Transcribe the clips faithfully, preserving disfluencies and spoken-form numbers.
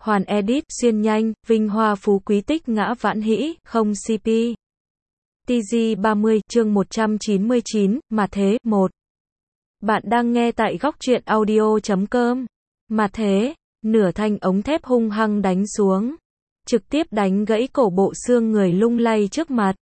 hoàn edit, xuyên nhanh, vinh hoa phú quý tích ngã vãn hĩ, không xê pê. tê giê ba mươi, chương một trăm chín mươi chín, mà thế, một. Bạn đang nghe tại góc truyện audio chấm com. Mà thế, nửa thanh ống thép hung hăng đánh xuống, trực tiếp đánh gãy cổ bộ xương người lung lay trước mặt.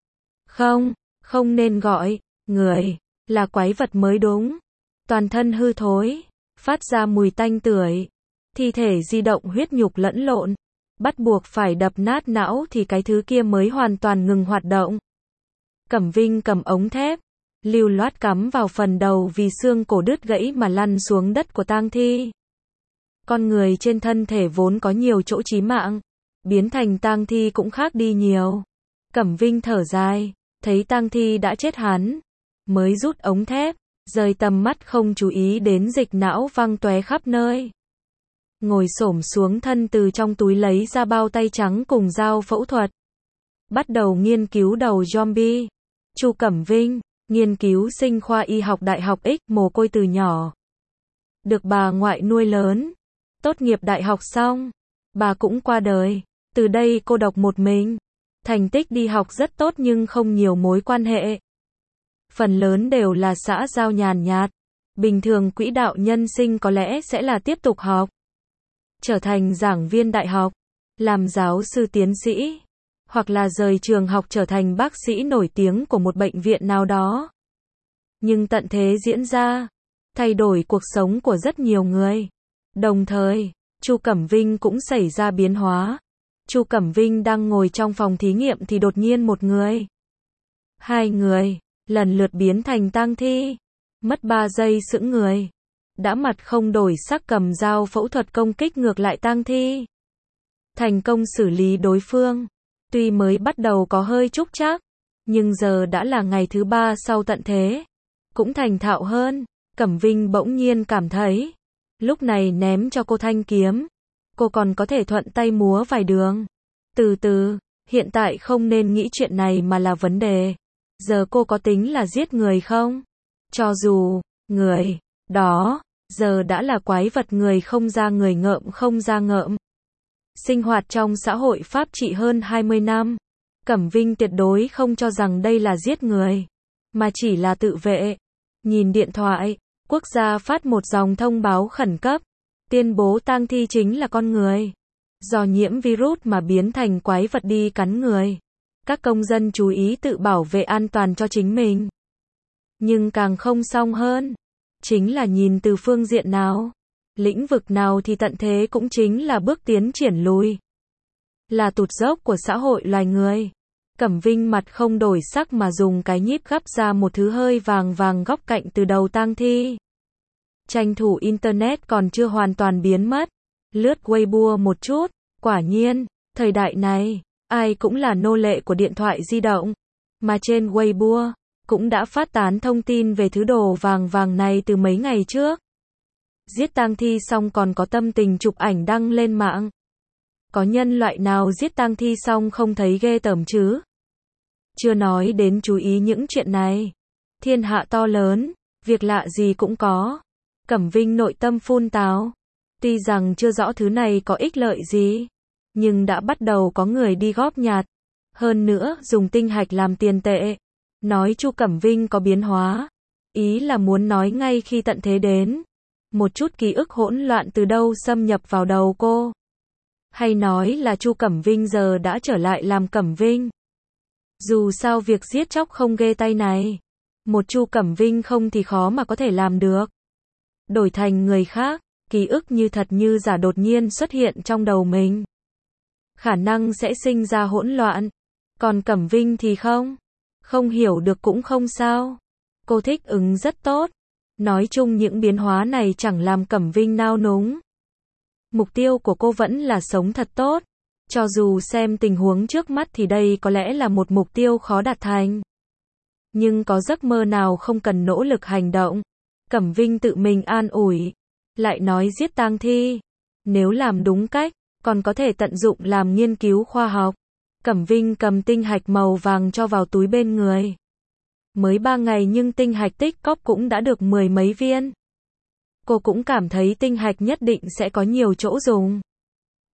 Không, không nên gọi, người, là quái vật mới đúng. Toàn thân hư thối, phát ra mùi tanh tưởi, thi thể di động huyết nhục lẫn lộn, bắt buộc phải đập nát não thì cái thứ kia mới hoàn toàn ngừng hoạt động. Cẩm Vinh cầm ống thép, lưu loát cắm vào phần đầu vì xương cổ đứt gãy mà lăn xuống đất của tang thi. Con người trên thân thể vốn có nhiều chỗ chí mạng, biến thành tang thi cũng khác đi nhiều. Cẩm Vinh thở dài, thấy tang thi đã chết hắn, mới rút ống thép, rời tầm mắt không chú ý đến dịch não văng tóe khắp nơi. Ngồi xổm xuống thân từ trong túi lấy ra bao tay trắng cùng dao phẫu thuật. Bắt đầu nghiên cứu đầu zombie. Chu Cẩm Vinh, nghiên cứu sinh khoa y học Đại học X, mồ côi từ nhỏ. Được bà ngoại nuôi lớn. Tốt nghiệp đại học xong, bà cũng qua đời. Từ đây cô độc một mình. Thành tích đi học rất tốt nhưng không nhiều mối quan hệ. Phần lớn đều là xã giao nhàn nhạt. Bình thường quỹ đạo nhân sinh có lẽ sẽ là tiếp tục học, trở thành giảng viên đại học, làm giáo sư tiến sĩ, hoặc là rời trường học trở thành bác sĩ nổi tiếng của một bệnh viện nào đó. Nhưng tận thế diễn ra, thay đổi cuộc sống của rất nhiều người. Đồng thời, Chu Cẩm Vinh cũng xảy ra biến hóa. Chu Cẩm Vinh đang ngồi trong phòng thí nghiệm thì đột nhiên một người, hai người, lần lượt biến thành tang thi. Mất ba giây sững người, đã mặt không đổi sắc cầm dao phẫu thuật công kích ngược lại tang thi. Thành công xử lý đối phương. Tuy mới bắt đầu có hơi trúc trác, nhưng giờ đã là ngày thứ ba sau tận thế. Cũng thành thạo hơn. Cẩm Vinh bỗng nhiên cảm thấy, lúc này ném cho cô thanh kiếm, cô còn có thể thuận tay múa vài đường. Từ từ, hiện tại không nên nghĩ chuyện này mà là vấn đề. Giờ cô có tính là giết người không? Cho dù, người, đó, giờ đã là quái vật người không ra người ngợm không ra ngợm. Sinh hoạt trong xã hội pháp trị hơn hai mươi năm. Cẩm Vinh tuyệt đối không cho rằng đây là giết người, mà chỉ là tự vệ. Nhìn điện thoại, quốc gia phát một dòng thông báo khẩn cấp, tuyên bố tang thi chính là con người. Do nhiễm virus mà biến thành quái vật đi cắn người. Các công dân chú ý tự bảo vệ an toàn cho chính mình. Nhưng càng không xong hơn, chính là nhìn từ phương diện nào, lĩnh vực nào thì tận thế cũng chính là bước tiến triển lùi. Là tụt dốc của xã hội loài người. Cẩm Vinh mặt không đổi sắc mà dùng cái nhíp gắp ra một thứ hơi vàng vàng góc cạnh từ đầu tang thi. Tranh thủ Internet còn chưa hoàn toàn biến mất. Lướt Weibo một chút, quả nhiên, thời đại này, ai cũng là nô lệ của điện thoại di động. Mà trên Weibo, cũng đã phát tán thông tin về thứ đồ vàng vàng này từ mấy ngày trước. Giết tang thi xong còn có tâm tình chụp ảnh đăng lên mạng. Có nhân loại nào giết tang thi xong không thấy ghê tởm chứ? Chưa nói đến chú ý những chuyện này. Thiên hạ to lớn, việc lạ gì cũng có. Cẩm Vinh nội tâm phun táo. Tuy rằng chưa rõ thứ này có ích lợi gì, nhưng đã bắt đầu có người đi góp nhặt. Hơn nữa, dùng tinh hạch làm tiền tệ. Nói Chu Cẩm Vinh có biến hóa. Ý là muốn nói ngay khi tận thế đến, một chút ký ức hỗn loạn từ đâu xâm nhập vào đầu cô. Hay nói là Chu Cẩm Vinh giờ đã trở lại làm Cẩm Vinh. Dù sao việc giết chóc không ghê tay này, một Chu Cẩm Vinh không thì khó mà có thể làm được. Đổi thành người khác, ký ức như thật như giả đột nhiên xuất hiện trong đầu mình. Khả năng sẽ sinh ra hỗn loạn. Còn Cẩm Vinh thì không. Không hiểu được cũng không sao. Cô thích ứng rất tốt. Nói chung những biến hóa này chẳng làm Cẩm Vinh nao núng. Mục tiêu của cô vẫn là sống thật tốt. Cho dù xem tình huống trước mắt thì đây có lẽ là một mục tiêu khó đạt thành. Nhưng có giấc mơ nào không cần nỗ lực hành động. Cẩm Vinh tự mình an ủi. Lại nói giết tang thi, nếu làm đúng cách, còn có thể tận dụng làm nghiên cứu khoa học. Cẩm Vinh cầm tinh hạch màu vàng cho vào túi bên người. Mới ba ngày nhưng tinh hạch tích cóp cũng đã được mười mấy viên. Cô cũng cảm thấy tinh hạch nhất định sẽ có nhiều chỗ dùng.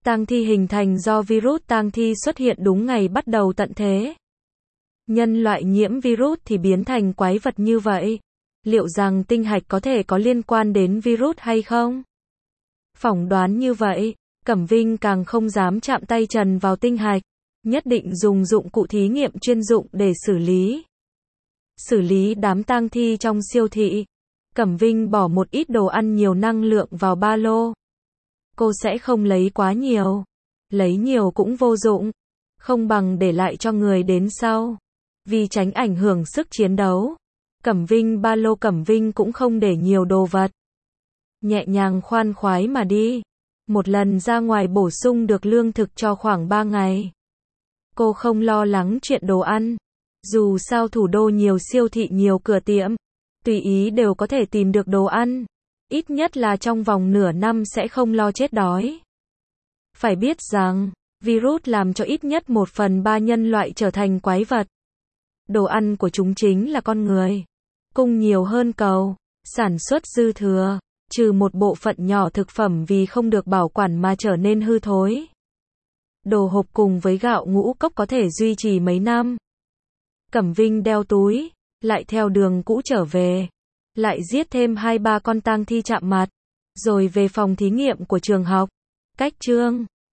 Tang thi hình thành do virus tang thi xuất hiện đúng ngày bắt đầu tận thế. Nhân loại nhiễm virus thì biến thành quái vật như vậy. Liệu rằng tinh hạch có thể có liên quan đến virus hay không? Phỏng đoán như vậy, Cẩm Vinh càng không dám chạm tay trần vào tinh hạch, nhất định dùng dụng cụ thí nghiệm chuyên dụng để xử lý. Xử lý đám tang thi trong siêu thị. Cẩm Vinh bỏ một ít đồ ăn nhiều năng lượng vào ba lô. Cô sẽ không lấy quá nhiều. Lấy nhiều cũng vô dụng. Không bằng để lại cho người đến sau. Vì tránh ảnh hưởng sức chiến đấu. Cẩm Vinh ba lô Cẩm Vinh cũng không để nhiều đồ vật. Nhẹ nhàng khoan khoái mà đi. Một lần ra ngoài bổ sung được lương thực cho khoảng ba ngày. Cô không lo lắng chuyện đồ ăn. Dù sao thủ đô nhiều siêu thị nhiều cửa tiệm. Tùy ý đều có thể tìm được đồ ăn. Ít nhất là trong vòng nửa năm sẽ không lo chết đói. Phải biết rằng, virus làm cho ít nhất một phần ba nhân loại trở thành quái vật. Đồ ăn của chúng chính là con người. Cung nhiều hơn cầu, sản xuất dư thừa, trừ một bộ phận nhỏ thực phẩm vì không được bảo quản mà trở nên hư thối. Đồ hộp cùng với gạo ngũ cốc có thể duy trì mấy năm. Cẩm Vinh đeo túi, lại theo đường cũ trở về. Lại giết thêm hai ba con tang thi chạm mặt. Rồi về phòng thí nghiệm của trường học. Cách chương